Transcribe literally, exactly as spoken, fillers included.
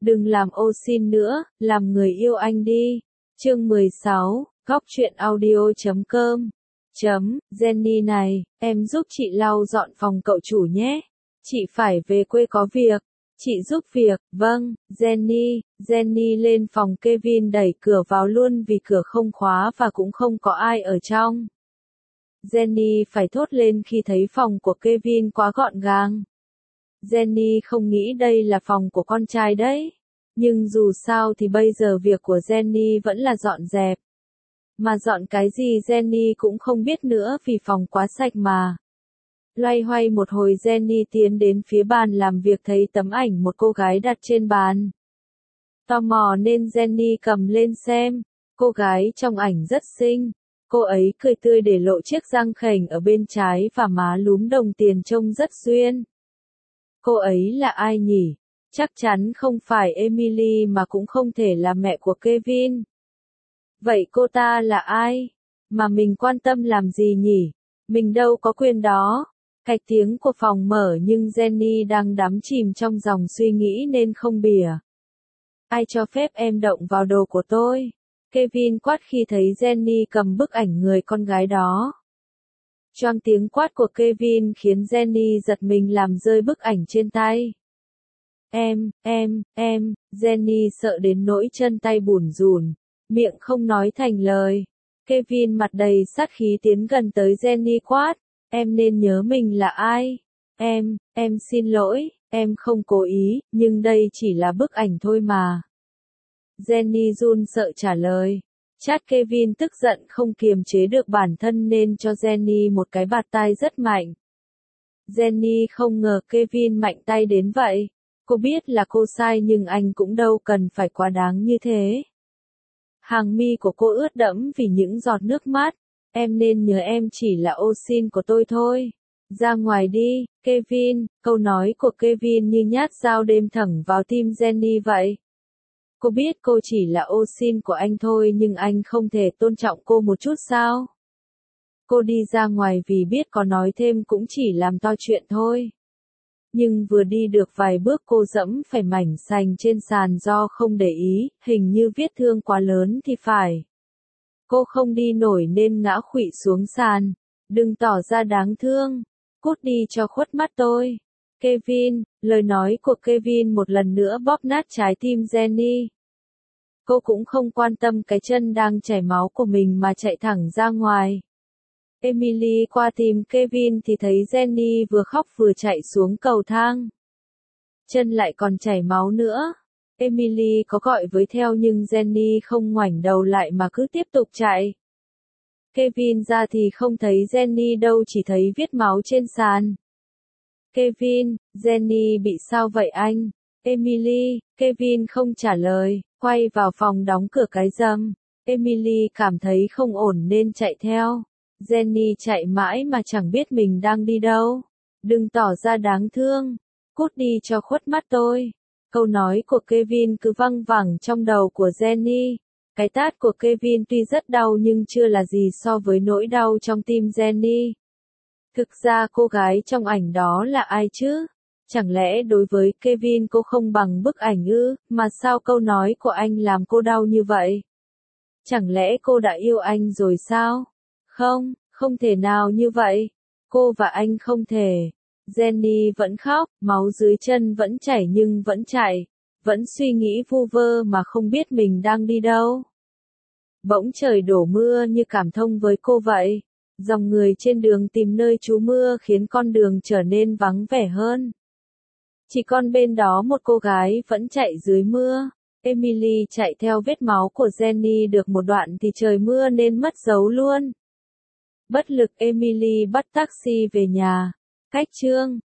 Đừng làm ô xin nữa, làm người yêu anh đi. Chương mười sáu, góc truyện audio chấm com. Chấm, Jenny này, em giúp chị lau dọn phòng cậu chủ nhé. Chị phải về quê có việc. Chị giúp việc, vâng, Jenny. Jenny lên phòng Kevin đẩy cửa vào luôn vì cửa không khóa và cũng không có ai ở trong. Jenny phải thốt lên khi thấy phòng của Kevin quá gọn gàng. Jenny không nghĩ đây là phòng của con trai đấy. Nhưng dù sao thì bây giờ việc của Jenny vẫn là dọn dẹp. Mà dọn cái gì Jenny cũng không biết nữa vì phòng quá sạch mà. Loay hoay một hồi Jenny tiến đến phía bàn làm việc thấy tấm ảnh một cô gái đặt trên bàn. Tò mò nên Jenny cầm lên xem. Cô gái trong ảnh rất xinh. Cô ấy cười tươi để lộ chiếc răng khểnh ở bên trái và má lúm đồng tiền trông rất duyên. Cô ấy là ai nhỉ? Chắc chắn không phải Emily mà cũng không thể là mẹ của Kevin. Vậy cô ta là ai? Mà mình quan tâm làm gì nhỉ? Mình đâu có quyền đó. Cạch tiếng của phòng mở nhưng Jenny đang đắm chìm trong dòng suy nghĩ nên không bìa. Ai cho phép em động vào đồ của tôi? Kevin quát khi thấy Jenny cầm bức ảnh người con gái đó. Choang tiếng quát của Kevin khiến Jenny giật mình làm rơi bức ảnh trên tay. Em, em, em, Jenny sợ đến nỗi chân tay bủn rủn, miệng không nói thành lời. Kevin mặt đầy sát khí tiến gần tới Jenny quát, em nên nhớ mình là ai. Em, em xin lỗi, em không cố ý, nhưng đây chỉ là bức ảnh thôi mà. Jenny run sợ trả lời. Chát Kevin tức giận không kiềm chế được bản thân nên cho Jenny một cái bạt tai rất mạnh. Jenny không ngờ Kevin mạnh tay đến vậy. Cô biết là cô sai nhưng anh cũng đâu cần phải quá đáng như thế. Hàng mi của cô ướt đẫm vì những giọt nước mắt. Em nên nhớ em chỉ là ô xin của tôi thôi. Ra ngoài đi, Kevin. Câu nói của Kevin như nhát dao đâm thẳng vào tim Jenny vậy. Cô biết cô chỉ là ô xin của anh thôi nhưng anh không thể tôn trọng cô một chút sao? Cô đi ra ngoài vì biết có nói thêm cũng chỉ làm to chuyện thôi. Nhưng vừa đi được vài bước cô dẫm phải mảnh sành trên sàn do không để ý, hình như vết thương quá lớn thì phải. Cô không đi nổi nên ngã khuỵu xuống sàn. Đừng tỏ ra đáng thương. Cút đi cho khuất mắt tôi. Kevin, lời nói của Kevin một lần nữa bóp nát trái tim Jenny. Cô cũng không quan tâm cái chân đang chảy máu của mình mà chạy thẳng ra ngoài. Emily qua tìm Kevin thì thấy Jenny vừa khóc vừa chạy xuống cầu thang. Chân lại còn chảy máu nữa. Emily có gọi với theo nhưng Jenny không ngoảnh đầu lại mà cứ tiếp tục chạy. Kevin ra thì không thấy Jenny đâu, chỉ thấy vết máu trên sàn. Kevin, Jenny bị sao vậy anh? Emily, Kevin không trả lời, quay vào phòng đóng cửa cái rầm. Emily cảm thấy không ổn nên chạy theo. Jenny chạy mãi mà chẳng biết mình đang đi đâu. Đừng tỏ ra đáng thương. Cút đi cho khuất mắt tôi. Câu nói của Kevin cứ văng vẳng trong đầu của Jenny. Cái tát của Kevin tuy rất đau nhưng chưa là gì so với nỗi đau trong tim Jenny. Thực ra cô gái trong ảnh đó là ai chứ? Chẳng lẽ đối với Kevin cô không bằng bức ảnh ư, mà sao câu nói của anh làm cô đau như vậy? Chẳng lẽ cô đã yêu anh rồi sao? Không, không thể nào như vậy. Cô và anh không thể. Jenny vẫn khóc, máu dưới chân vẫn chảy nhưng vẫn chạy. Vẫn suy nghĩ vu vơ mà không biết mình đang đi đâu. Bỗng trời đổ mưa như cảm thông với cô vậy. Dòng người trên đường tìm nơi trú mưa khiến con đường trở nên vắng vẻ hơn. Chỉ còn bên đó một cô gái vẫn chạy dưới mưa. Emily chạy theo vết máu của Jenny được một đoạn thì trời mưa nên mất dấu luôn. Bất lực Emily bắt taxi về nhà. Cách chương